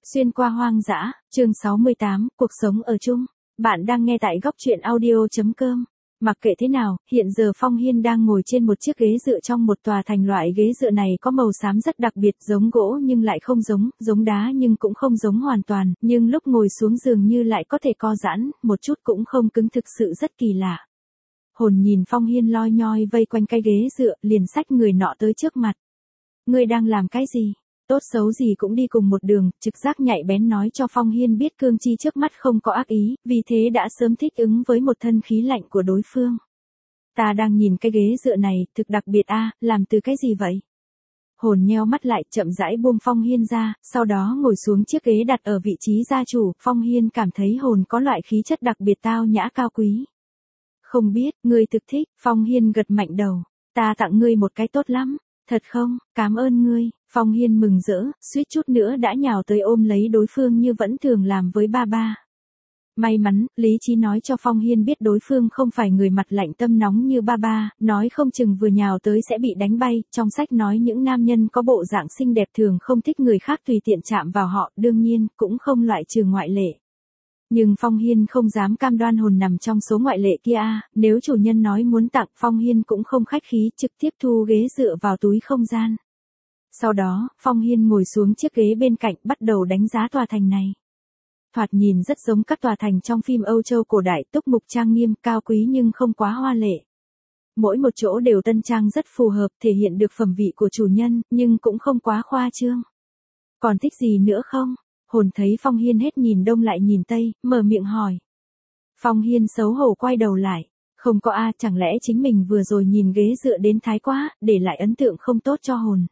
Xuyên qua hoang dã, chương 68, cuộc sống ở chung. Bạn đang nghe tại góc truyện audio.com. Mặc kệ thế nào, hiện giờ Phong Hiên đang ngồi trên một chiếc ghế dựa trong một tòa thành. Loại ghế dựa này có màu xám rất đặc biệt, giống gỗ nhưng lại không giống đá nhưng cũng không giống hoàn toàn, nhưng lúc ngồi xuống dường như lại có thể co giãn, một chút cũng không cứng, thực sự rất kỳ lạ. Hồn nhìn Phong Hiên loi nhoi vây quanh cái ghế dựa, liền xách người nọ tới trước mặt. Ngươi đang làm cái gì? Tốt xấu gì cũng đi cùng một đường, trực giác nhạy bén nói cho Phong Hiên biết cương chi trước mắt không có ác ý, vì thế đã sớm thích ứng với một thân khí lạnh của đối phương. Ta đang nhìn cái ghế dựa này, thực đặc biệt a, làm từ cái gì vậy? Hồn nheo mắt lại, chậm rãi buông Phong Hiên ra, sau đó ngồi xuống chiếc ghế đặt ở vị trí gia chủ. Phong Hiên cảm thấy hồn có loại khí chất đặc biệt tao nhã cao quý. Không biết, ngươi thực thích? Phong Hiên gật mạnh đầu. Ta tặng ngươi một cái tốt lắm. Thật không? Cảm ơn ngươi. Phong Hiên mừng rỡ, suýt chút nữa đã nhào tới ôm lấy đối phương như vẫn thường làm với ba. May mắn, lý trí nói cho Phong Hiên biết đối phương không phải người mặt lạnh tâm nóng như ba, nói không chừng vừa nhào tới sẽ bị đánh bay. Trong sách nói những nam nhân có bộ dạng xinh đẹp thường không thích người khác tùy tiện chạm vào họ, đương nhiên, cũng không loại trừ ngoại lệ. Nhưng Phong Hiên không dám cam đoan hồn nằm trong số ngoại lệ kia nếu chủ nhân nói muốn tặng, Phong Hiên cũng không khách khí, trực tiếp thu ghế dựa vào túi không gian. Sau đó, Phong Hiên ngồi xuống chiếc ghế bên cạnh, bắt đầu đánh giá tòa thành này. Thoạt nhìn rất giống các tòa thành trong phim Âu Châu cổ đại, túc mục trang nghiêm, cao quý nhưng không quá hoa lệ. Mỗi một chỗ đều tân trang rất phù hợp, thể hiện được phẩm vị của chủ nhân, nhưng cũng không quá khoa trương. Còn thích gì nữa không? Hồn thấy Phong Hiên hết nhìn đông lại nhìn tây, mở miệng hỏi. Phong Hiên xấu hổ quay đầu lại. Không có chẳng lẽ chính mình vừa rồi nhìn ghế dựa đến thái quá, để lại ấn tượng không tốt cho hồn.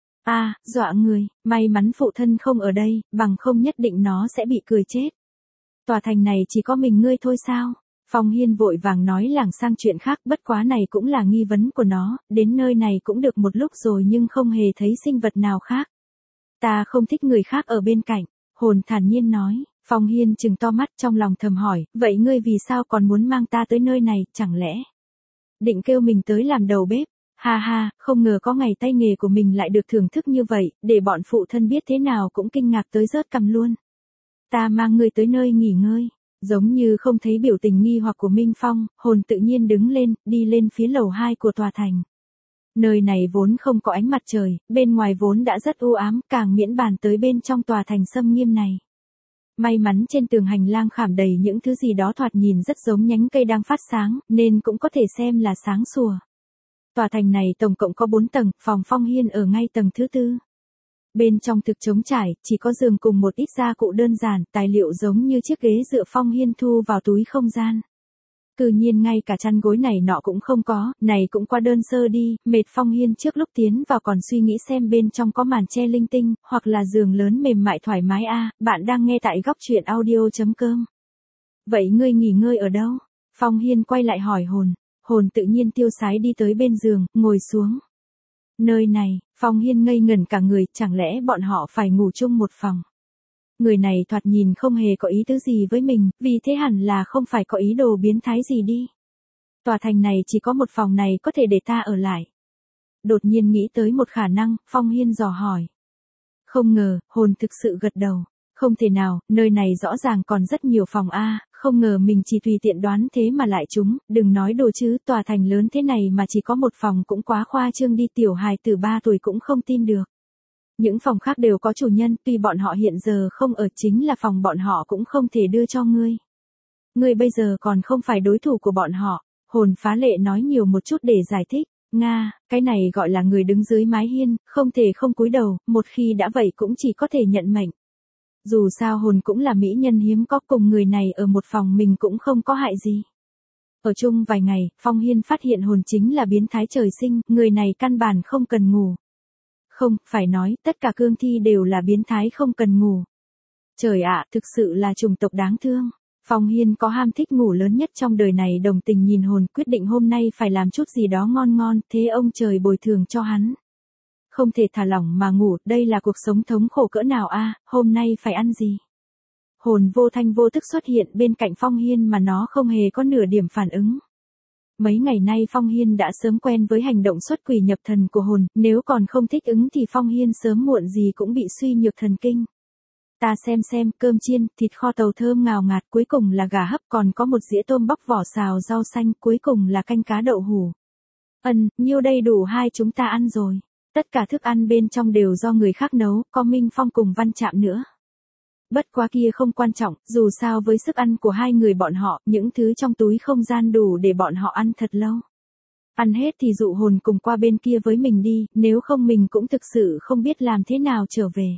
Dọa người, may mắn phụ thân không ở đây, bằng không nhất định nó sẽ bị cười chết. Tòa thành này chỉ có mình ngươi thôi sao? Phong Hiên vội vàng nói lảng sang chuyện khác, bất quá này cũng là nghi vấn của nó, đến nơi này cũng được một lúc rồi nhưng không hề thấy sinh vật nào khác. Ta không thích người khác ở bên cạnh, hồn thản nhiên nói. Phong Hiên trừng to mắt trong lòng thầm hỏi, vậy ngươi vì sao còn muốn mang ta tới nơi này, chẳng lẽ định kêu mình tới làm đầu bếp? Ha, không ngờ có ngày tay nghề của mình lại được thưởng thức như vậy, để bọn phụ thân biết thế nào cũng kinh ngạc tới rớt cằm luôn. Ta mang ngươi tới nơi nghỉ ngơi. Giống như không thấy biểu tình nghi hoặc của Minh Phong, hồn tự nhiên đứng lên, đi lên phía lầu 2 của tòa thành. Nơi này vốn không có ánh mặt trời, bên ngoài vốn đã rất u ám, càng miễn bàn tới bên trong tòa thành xâm nghiêm này. May mắn trên tường hành lang khảm đầy những thứ gì đó thoạt nhìn rất giống nhánh cây đang phát sáng, nên cũng có thể xem là sáng sủa. Tòa thành này tổng cộng có 4 tầng, phòng Phong Hiên ở ngay tầng thứ 4. Bên trong thực trống trải, chỉ có giường cùng một ít gia cụ đơn giản, tài liệu giống như chiếc ghế dựa Phong Hiên thu vào túi không gian. Tự nhiên ngay cả chăn gối này nọ cũng không có, này cũng quá đơn sơ đi, mệt. Phong Hiên trước lúc tiến vào còn suy nghĩ xem bên trong có màn che linh tinh, hoặc là giường lớn mềm mại thoải mái Bạn đang nghe tại góc truyện audio.com. Vậy ngươi nghỉ ngơi ở đâu? Phong Hiên quay lại hỏi hồn. Hồn tự nhiên tiêu sái đi tới bên giường, ngồi xuống. Nơi này, Phong Hiên ngây ngẩn cả người, chẳng lẽ bọn họ phải ngủ chung một phòng? Người này thoạt nhìn không hề có ý tứ gì với mình, vì thế hẳn là không phải có ý đồ biến thái gì đi. Tòa thành này chỉ có một phòng này có thể để ta ở lại. Đột nhiên nghĩ tới một khả năng, Phong Hiên dò hỏi. Không ngờ, hồn thực sự gật đầu. Không thể nào, nơi này rõ ràng còn rất nhiều phòng không ngờ mình chỉ tùy tiện đoán thế mà lại trúng, đừng nói đồ chứ, tòa thành lớn thế này mà chỉ có một phòng cũng quá khoa trương đi, tiểu hài từ 3 tuổi cũng không tin được. Những phòng khác đều có chủ nhân, tuy bọn họ hiện giờ không ở, chính là phòng bọn họ cũng không thể đưa cho ngươi. Ngươi bây giờ còn không phải đối thủ của bọn họ. Hồn phá lệ nói nhiều một chút để giải thích. Cái này gọi là người đứng dưới mái hiên, không thể không cúi đầu, một khi đã vậy cũng chỉ có thể nhận mệnh. Dù sao hồn cũng là mỹ nhân hiếm có, cùng người này ở một phòng mình cũng không có hại gì. Ở chung vài ngày, Phong Hiên phát hiện hồn chính là biến thái trời sinh, người này căn bản không cần ngủ. Không, phải nói, tất cả cương thi đều là biến thái không cần ngủ. Trời ạ, thực sự là chủng tộc đáng thương. Phong Hiên có ham thích ngủ lớn nhất trong đời này, đồng tình nhìn hồn, quyết định hôm nay phải làm chút gì đó ngon, thế ông trời bồi thường cho hắn. Không thể thả lỏng mà ngủ, đây là cuộc sống thống khổ cỡ nào hôm nay phải ăn gì? Hồn vô thanh vô tức xuất hiện bên cạnh Phong Hiên mà nó không hề có nửa điểm phản ứng. Mấy ngày nay Phong Hiên đã sớm quen với hành động xuất quỷ nhập thần của hồn, nếu còn không thích ứng thì Phong Hiên sớm muộn gì cũng bị suy nhược thần kinh. Ta xem, cơm chiên, thịt kho tàu thơm ngào ngạt, cuối cùng là gà hấp, còn có một dĩa tôm bóc vỏ xào rau xanh, cuối cùng là canh cá đậu hủ. Nhiêu đây đủ hai chúng ta ăn rồi. Tất cả thức ăn bên trong đều do người khác nấu, có Minh Phong cùng Văn Trạm nữa. Bất quá kia không quan trọng, dù sao với sức ăn của hai người bọn họ, những thứ trong túi không gian đủ để bọn họ ăn thật lâu. Ăn hết thì dụ Hồn cùng qua bên kia với mình đi, nếu không mình cũng thực sự không biết làm thế nào trở về.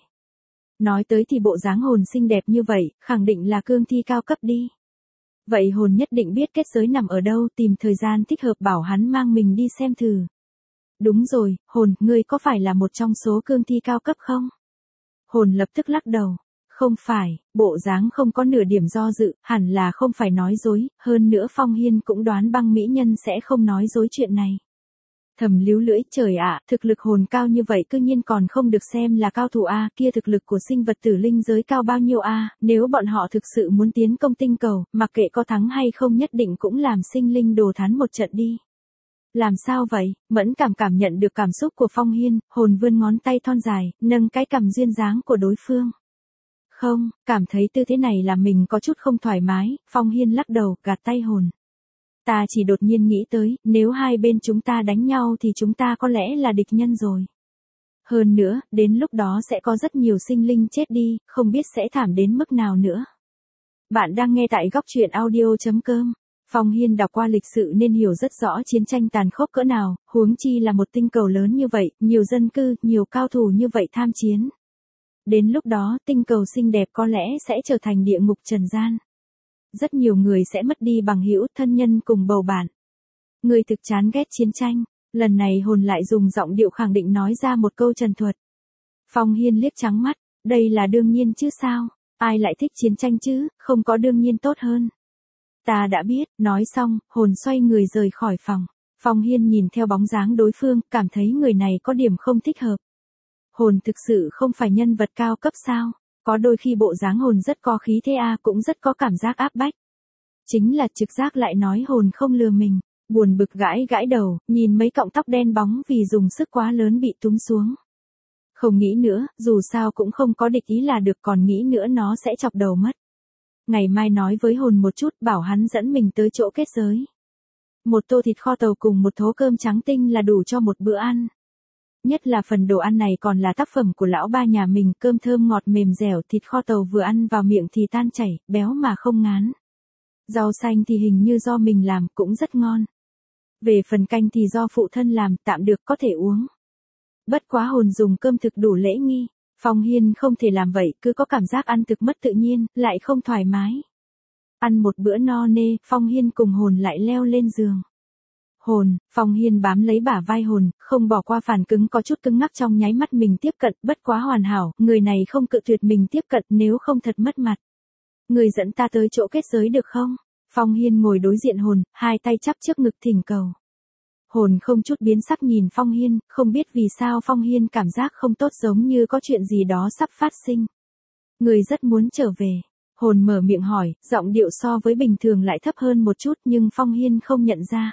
Nói tới thì bộ dáng Hồn xinh đẹp như vậy, khẳng định là cương thi cao cấp đi. Vậy Hồn nhất định biết kết giới nằm ở đâu, tìm thời gian thích hợp bảo hắn mang mình đi xem thử. Đúng rồi, Hồn, ngươi có phải là một trong số cương thi cao cấp không? Hồn lập tức lắc đầu. Không phải, bộ dáng không có nửa điểm do dự, hẳn là không phải nói dối, hơn nữa Phong Hiên cũng đoán Băng mỹ nhân sẽ không nói dối chuyện này. Thầm líu lưỡi, trời ạ, thực lực Hồn cao như vậy cư nhiên còn không được xem là cao thủ a, kia thực lực của sinh vật tử linh giới cao bao nhiêu a, nếu bọn họ thực sự muốn tiến công tinh cầu, mặc kệ có thắng hay không nhất định cũng làm sinh linh đồ thán một trận đi. Làm sao vậy? Mẫn cảm nhận được cảm xúc của Phong Hiên, Hồn vươn ngón tay thon dài, nâng cái cằm duyên dáng của đối phương. Không, cảm thấy tư thế này là mình có chút không thoải mái, Phong Hiên lắc đầu, gạt tay Hồn. Ta chỉ đột nhiên nghĩ tới, nếu hai bên chúng ta đánh nhau thì chúng ta có lẽ là địch nhân rồi. Hơn nữa, đến lúc đó sẽ có rất nhiều sinh linh chết đi, không biết sẽ thảm đến mức nào nữa. Bạn đang nghe tại góc truyện audio.com. Phong Hiên đọc qua lịch sử nên hiểu rất rõ chiến tranh tàn khốc cỡ nào, huống chi là một tinh cầu lớn như vậy, nhiều dân cư, nhiều cao thủ như vậy tham chiến. Đến lúc đó, tinh cầu xinh đẹp có lẽ sẽ trở thành địa ngục trần gian. Rất nhiều người sẽ mất đi bằng hữu, thân nhân cùng bầu bạn. Người thực chán ghét chiến tranh, lần này Hồn lại dùng giọng điệu khẳng định nói ra một câu trần thuật. Phong Hiên liếc trắng mắt, đây là đương nhiên chứ sao, ai lại thích chiến tranh chứ, không có đương nhiên tốt hơn. Ta đã biết, nói xong, Hồn xoay người rời khỏi phòng. Phong Hiên nhìn theo bóng dáng đối phương, cảm thấy người này có điểm không thích hợp. Hồn thực sự không phải nhân vật cao cấp sao? Có đôi khi bộ dáng Hồn rất có khí thế cũng rất có cảm giác áp bách. Chính là trực giác lại nói Hồn không lừa mình. Buồn bực gãi đầu, nhìn mấy cọng tóc đen bóng vì dùng sức quá lớn bị túm xuống. Không nghĩ nữa, dù sao cũng không có địch ý là được, còn nghĩ nữa nó sẽ chọc đầu mất. Ngày mai nói với Hồn một chút, bảo hắn dẫn mình tới chỗ kết giới. Một tô thịt kho tàu cùng một thố cơm trắng tinh là đủ cho một bữa ăn. Nhất là phần đồ ăn này còn là tác phẩm của lão ba nhà mình, cơm thơm ngọt mềm dẻo, thịt kho tàu vừa ăn vào miệng thì tan chảy, béo mà không ngán. Rau xanh thì hình như do mình làm, cũng rất ngon. Về phần canh thì do phụ thân làm, tạm được, có thể uống. Bất quá Hồn dùng cơm thực đủ lễ nghi. Phong Hiên không thể làm vậy, cứ có cảm giác ăn thực mất tự nhiên, lại không thoải mái. Ăn một bữa no nê, Phong Hiên cùng Hồn lại leo lên giường. Hồn, Phong Hiên bám lấy bả vai Hồn, không bỏ qua phản cứng có chút cứng ngắc trong nháy mắt mình tiếp cận, bất quá hoàn hảo, người này không cự tuyệt mình tiếp cận nếu không thật mất mặt. Người dẫn ta tới chỗ kết giới được không? Phong Hiên ngồi đối diện Hồn, hai tay chắp trước ngực thỉnh cầu. Hồn không chút biến sắc nhìn Phong Hiên, không biết vì sao Phong Hiên cảm giác không tốt, giống như có chuyện gì đó sắp phát sinh. Người rất muốn trở về. Hồn mở miệng hỏi, giọng điệu so với bình thường lại thấp hơn một chút nhưng Phong Hiên không nhận ra.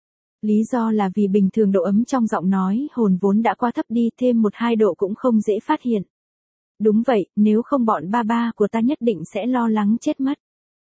Lý do là vì bình thường độ ấm trong giọng nói Hồn vốn đã quá thấp đi, thêm 1-2 độ cũng không dễ phát hiện. Đúng vậy, nếu không bọn ba của ta nhất định sẽ lo lắng chết mất.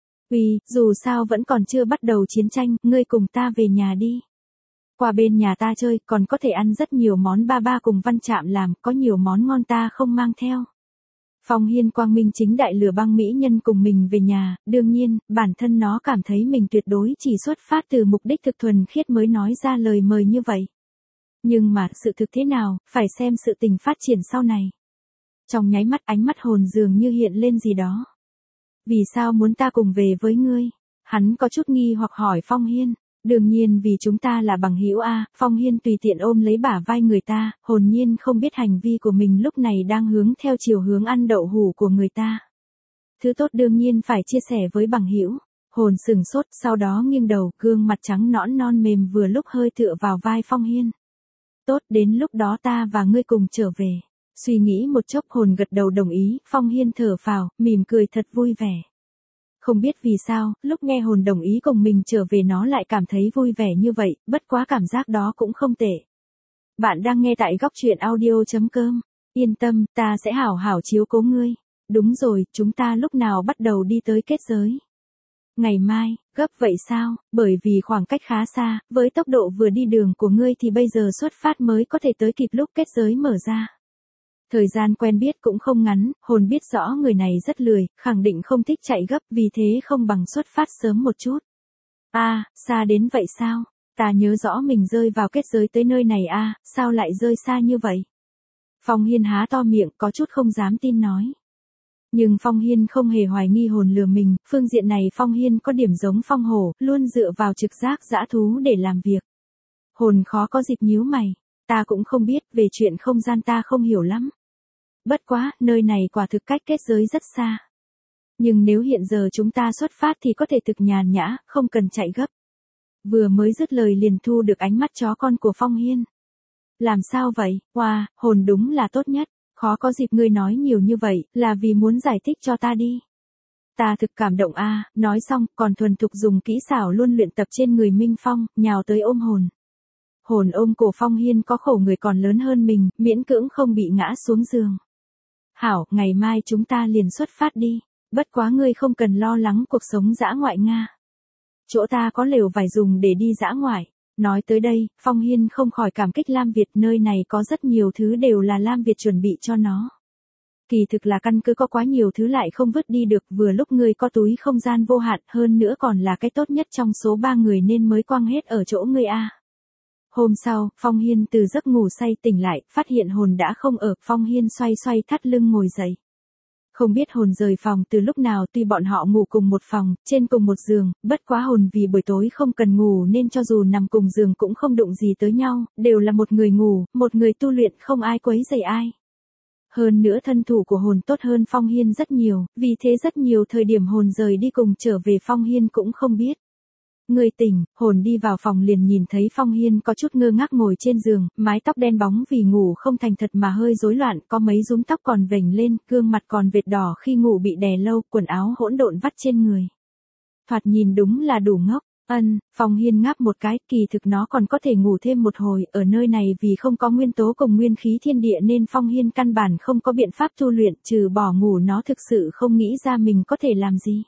Dù sao vẫn còn chưa bắt đầu chiến tranh, ngươi cùng ta về nhà đi. Qua bên nhà ta chơi, còn có thể ăn rất nhiều món ba cùng Văn Trạm làm, có nhiều món ngon ta không mang theo. Phong Hiên quang minh chính đại lừa Băng mỹ nhân cùng mình về nhà, đương nhiên, bản thân nó cảm thấy mình tuyệt đối chỉ xuất phát từ mục đích thực thuần khiết mới nói ra lời mời như vậy. Nhưng mà, sự thực thế nào, phải xem sự tình phát triển sau này. Trong nháy mắt ánh mắt Hồn dường như hiện lên gì đó. Vì sao muốn ta cùng về với ngươi? Hắn có chút nghi hoặc hỏi Phong Hiên. Đương nhiên vì chúng ta là bằng hữu Phong Hiên tùy tiện ôm lấy bả vai người ta, hồn nhiên không biết hành vi của mình lúc này đang hướng theo chiều hướng ăn đậu hủ của người ta. Thứ tốt đương nhiên phải chia sẻ với bằng hữu. Hồn sừng sốt, sau đó nghiêng đầu, gương mặt trắng nõn non mềm vừa lúc hơi tựa vào vai Phong Hiên. Tốt, đến lúc đó ta và ngươi cùng trở về. Suy nghĩ một chốc Hồn gật đầu đồng ý, Phong Hiên thở phào, mỉm cười thật vui vẻ. Không biết vì sao, lúc nghe Hồn đồng ý cùng mình trở về nó lại cảm thấy vui vẻ như vậy, bất quá cảm giác đó cũng không tệ. Bạn đang nghe tại góc truyện audio.com. Yên tâm, ta sẽ hảo hảo chiếu cố ngươi. Đúng rồi, chúng ta lúc nào bắt đầu đi tới kết giới? Ngày mai, gấp vậy sao? Bởi vì khoảng cách khá xa, với tốc độ vừa đi đường của ngươi thì bây giờ xuất phát mới có thể tới kịp lúc kết giới mở ra. Thời gian quen biết cũng không ngắn, hồn biết rõ người này rất lười, khẳng định không thích chạy gấp, vì thế không bằng xuất phát sớm một chút. Xa đến vậy sao? Ta nhớ rõ mình rơi vào kết giới tới nơi này sao lại rơi xa như vậy? Phong Hiên há to miệng có chút không dám tin nói. Nhưng Phong Hiên không hề hoài nghi hồn lừa mình, phương diện này Phong Hiên có điểm giống Phong Hổ, luôn dựa vào trực giác dã thú để làm việc. Hồn khó có dịp nhíu mày, ta cũng không biết, về chuyện không gian ta không hiểu lắm. Bất quá, nơi này quả thực cách kết giới rất xa. Nhưng nếu hiện giờ chúng ta xuất phát thì có thể thực nhàn nhã, không cần chạy gấp. Vừa mới dứt lời liền thu được ánh mắt chó con của Phong Hiên. Làm sao vậy? Hồn đúng là tốt nhất. Khó có dịp ngươi nói nhiều như vậy, là vì muốn giải thích cho ta đi. Ta thực cảm động nói xong, còn thuần thục dùng kỹ xảo luôn luyện tập trên người Minh Phong, nhào tới ôm hồn. Hồn ôm cổ Phong Hiên có khổ người còn lớn hơn mình, miễn cưỡng không bị ngã xuống giường. Hảo, ngày mai chúng ta liền xuất phát đi, bất quá ngươi không cần lo lắng cuộc sống dã ngoại Nga. Chỗ ta có lều vải dùng để đi dã ngoại. Nói tới đây, Phong Hiên không khỏi cảm kích Lam Việt, nơi này có rất nhiều thứ đều là Lam Việt chuẩn bị cho nó. Kỳ thực là căn cứ có quá nhiều thứ lại không vứt đi được, vừa lúc ngươi có túi không gian vô hạn, hơn nữa còn là cái tốt nhất trong số 3 người nên mới quăng hết ở chỗ ngươi Hôm sau, Phong Hiên từ giấc ngủ say tỉnh lại, phát hiện hồn đã không ở, Phong Hiên xoay xoay thắt lưng ngồi dậy. Không biết hồn rời phòng từ lúc nào, tuy bọn họ ngủ cùng một phòng, trên cùng một giường, bất quá hồn vì buổi tối không cần ngủ nên cho dù nằm cùng giường cũng không đụng gì tới nhau, đều là một người ngủ, một người tu luyện, không ai quấy rầy ai. Hơn nữa thân thủ của hồn tốt hơn Phong Hiên rất nhiều, vì thế rất nhiều thời điểm hồn rời đi cùng trở về Phong Hiên cũng không biết. Người tỉnh, hồn đi vào phòng liền nhìn thấy Phong Hiên có chút ngơ ngác ngồi trên giường, mái tóc đen bóng vì ngủ không thành thật mà hơi rối loạn, có mấy rúm tóc còn vểnh lên, gương mặt còn vệt đỏ khi ngủ bị đè lâu, quần áo hỗn độn vắt trên người. Thoạt nhìn đúng là đủ ngốc. Phong Hiên ngáp một cái, kỳ thực nó còn có thể ngủ thêm một hồi, ở nơi này vì không có nguyên tố cùng nguyên khí thiên địa nên Phong Hiên căn bản không có biện pháp tu luyện, trừ bỏ ngủ nó thực sự không nghĩ ra mình có thể làm gì.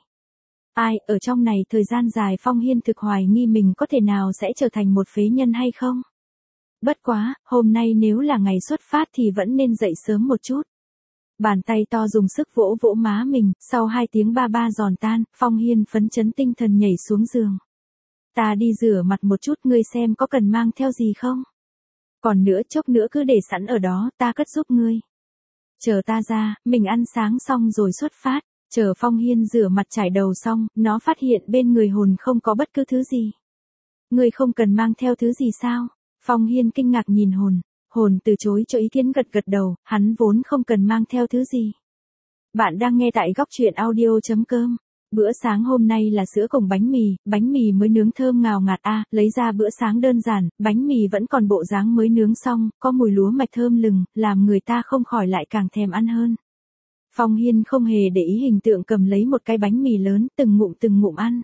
Ở trong này thời gian dài Phong Hiên thực hoài nghi mình có thể nào sẽ trở thành một phế nhân hay không. Bất quá, hôm nay nếu là ngày xuất phát thì vẫn nên dậy sớm một chút. Bàn tay to dùng sức vỗ vỗ má mình, sau 2 tiếng ba ba giòn tan, Phong Hiên phấn chấn tinh thần nhảy xuống giường. Ta đi rửa mặt một chút, ngươi xem có cần mang theo gì không? Còn nữa chốc nữa cứ để sẵn ở đó, ta cất giúp ngươi. Chờ ta ra, mình ăn sáng xong rồi xuất phát. Chờ Phong Hiên rửa mặt trải đầu xong, nó phát hiện bên người hồn không có bất cứ thứ gì. Ngươi không cần mang theo thứ gì sao? Phong Hiên kinh ngạc nhìn hồn. Hồn từ chối cho ý kiến gật gật đầu, hắn vốn không cần mang theo thứ gì. Bạn đang nghe tại góc truyện audio.com. Bữa sáng hôm nay là sữa cùng bánh mì mới nướng thơm ngào ngạt lấy ra bữa sáng đơn giản, bánh mì vẫn còn bộ dáng mới nướng xong, có mùi lúa mạch thơm lừng, làm người ta không khỏi lại càng thèm ăn hơn. Phong Hiên không hề để ý hình tượng cầm lấy một cái bánh mì lớn, từng ngụm ăn.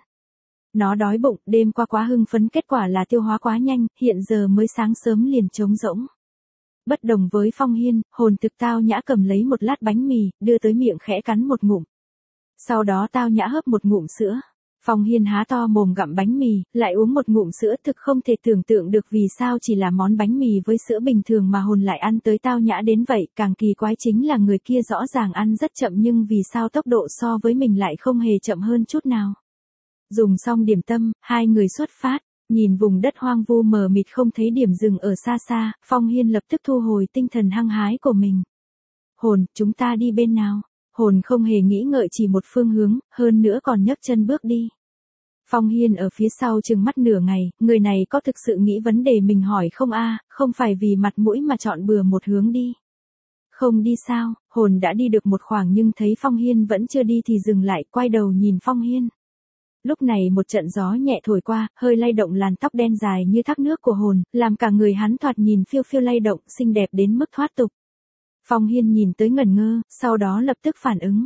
Nó đói bụng, đêm qua quá hưng phấn, kết quả là tiêu hóa quá nhanh, hiện giờ mới sáng sớm liền trống rỗng. Bất đồng với Phong Hiên, hồn thực tao nhã cầm lấy một lát bánh mì, đưa tới miệng khẽ cắn một ngụm. Sau đó tao nhã hớp một ngụm sữa. Phong Hiên há to mồm gặm bánh mì, lại uống một ngụm sữa, thực không thể tưởng tượng được vì sao chỉ là món bánh mì với sữa bình thường mà hồn lại ăn tới tao nhã đến vậy, càng kỳ quái chính là người kia rõ ràng ăn rất chậm nhưng vì sao tốc độ so với mình lại không hề chậm hơn chút nào. Dùng xong điểm tâm, hai người xuất phát, nhìn vùng đất hoang vu mờ mịt không thấy điểm dừng ở xa xa, Phong Hiên lập tức thu hồi tinh thần hăng hái của mình. Hồn, chúng ta đi bên nào? Hồn không hề nghĩ ngợi chỉ một phương hướng, hơn nữa còn nhấc chân bước đi. Phong Hiên ở phía sau trừng mắt nửa ngày, người này có thực sự nghĩ vấn đề mình hỏi không không phải vì mặt mũi mà chọn bừa một hướng đi. Không đi sao? Hồn đã đi được một khoảng nhưng thấy Phong Hiên vẫn chưa đi thì dừng lại, quay đầu nhìn Phong Hiên. Lúc này một trận gió nhẹ thổi qua, hơi lay động làn tóc đen dài như thác nước của hồn, làm cả người hắn thoạt nhìn phiêu phiêu lay động, xinh đẹp đến mức thoát tục. Phong Hiên nhìn tới ngẩn ngơ, sau đó lập tức phản ứng.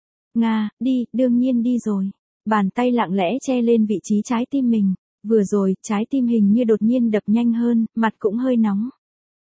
Đi, đương nhiên đi rồi. Bàn tay lặng lẽ che lên vị trí trái tim mình. Vừa rồi, trái tim hình như đột nhiên đập nhanh hơn, mặt cũng hơi nóng.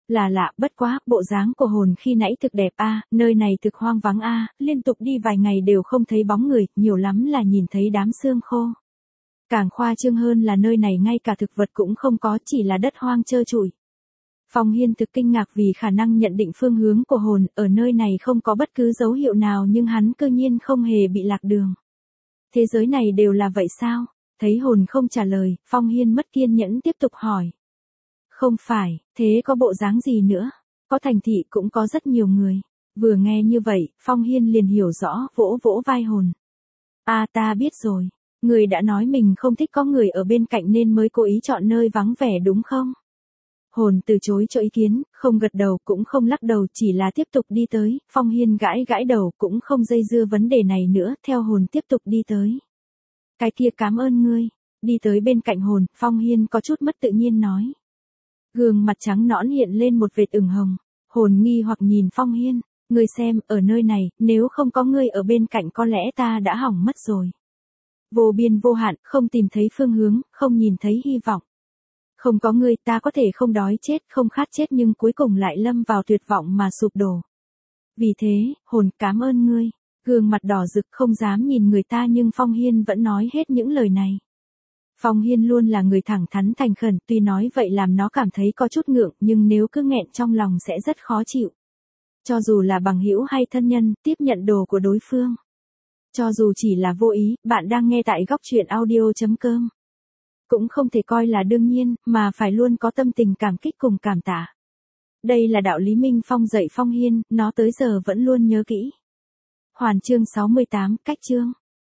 Là lạ, bất quá, bộ dáng của hồn khi nãy thực đẹp a, nơi này thực hoang vắng a, liên tục đi vài ngày đều không thấy bóng người, nhiều lắm là nhìn thấy đám xương khô. Càng khoa trương hơn là nơi này ngay cả thực vật cũng không có, chỉ là đất hoang trơ trụi. Phong Hiên thực kinh ngạc vì khả năng nhận định phương hướng của hồn, ở nơi này không có bất cứ dấu hiệu nào nhưng hắn cơ nhiên không hề bị lạc đường. Thế giới này đều là vậy sao? Thấy hồn không trả lời, Phong Hiên mất kiên nhẫn tiếp tục hỏi. Không phải, thế có bộ dáng gì nữa? Có thành thị cũng có rất nhiều người. Vừa nghe như vậy, Phong Hiên liền hiểu rõ, vỗ vỗ vai hồn. Ta biết rồi. Người đã nói mình không thích có người ở bên cạnh nên mới cố ý chọn nơi vắng vẻ đúng không? Hồn từ chối cho ý kiến, không gật đầu cũng không lắc đầu, chỉ là tiếp tục đi tới. Phong Hiên gãi gãi đầu cũng không dây dưa vấn đề này nữa, theo hồn tiếp tục đi tới. Cái kia cảm ơn ngươi. Đi tới bên cạnh hồn, Phong Hiên có chút mất tự nhiên nói. Gương mặt trắng nõn hiện lên một vệt ửng hồng. Hồn nghi hoặc nhìn Phong Hiên. Ngươi xem, ở nơi này, nếu không có ngươi ở bên cạnh có lẽ ta đã hỏng mất rồi. Vô biên vô hạn, không tìm thấy phương hướng, không nhìn thấy hy vọng. Không có ngươi ta có thể không đói chết, không khát chết nhưng cuối cùng lại lâm vào tuyệt vọng mà sụp đổ. Vì thế, hồn cảm ơn ngươi. Gương mặt đỏ rực không dám nhìn người ta nhưng Phong Hiên vẫn nói hết những lời này. Phong Hiên luôn là người thẳng thắn thành khẩn, tuy nói vậy làm nó cảm thấy có chút ngượng nhưng nếu cứ nghẹn trong lòng sẽ rất khó chịu. Cho dù là bằng hữu hay thân nhân, tiếp nhận đồ của đối phương. Cho dù chỉ là vô ý, bạn đang nghe tại góc truyện audio.com. Cũng không thể coi là đương nhiên, mà phải luôn có tâm tình cảm kích cùng cảm tạ. Đây là đạo lý Minh Phong dạy Phong Hiên, nó tới giờ vẫn luôn nhớ kỹ. Hoàn chương 68, cách chương.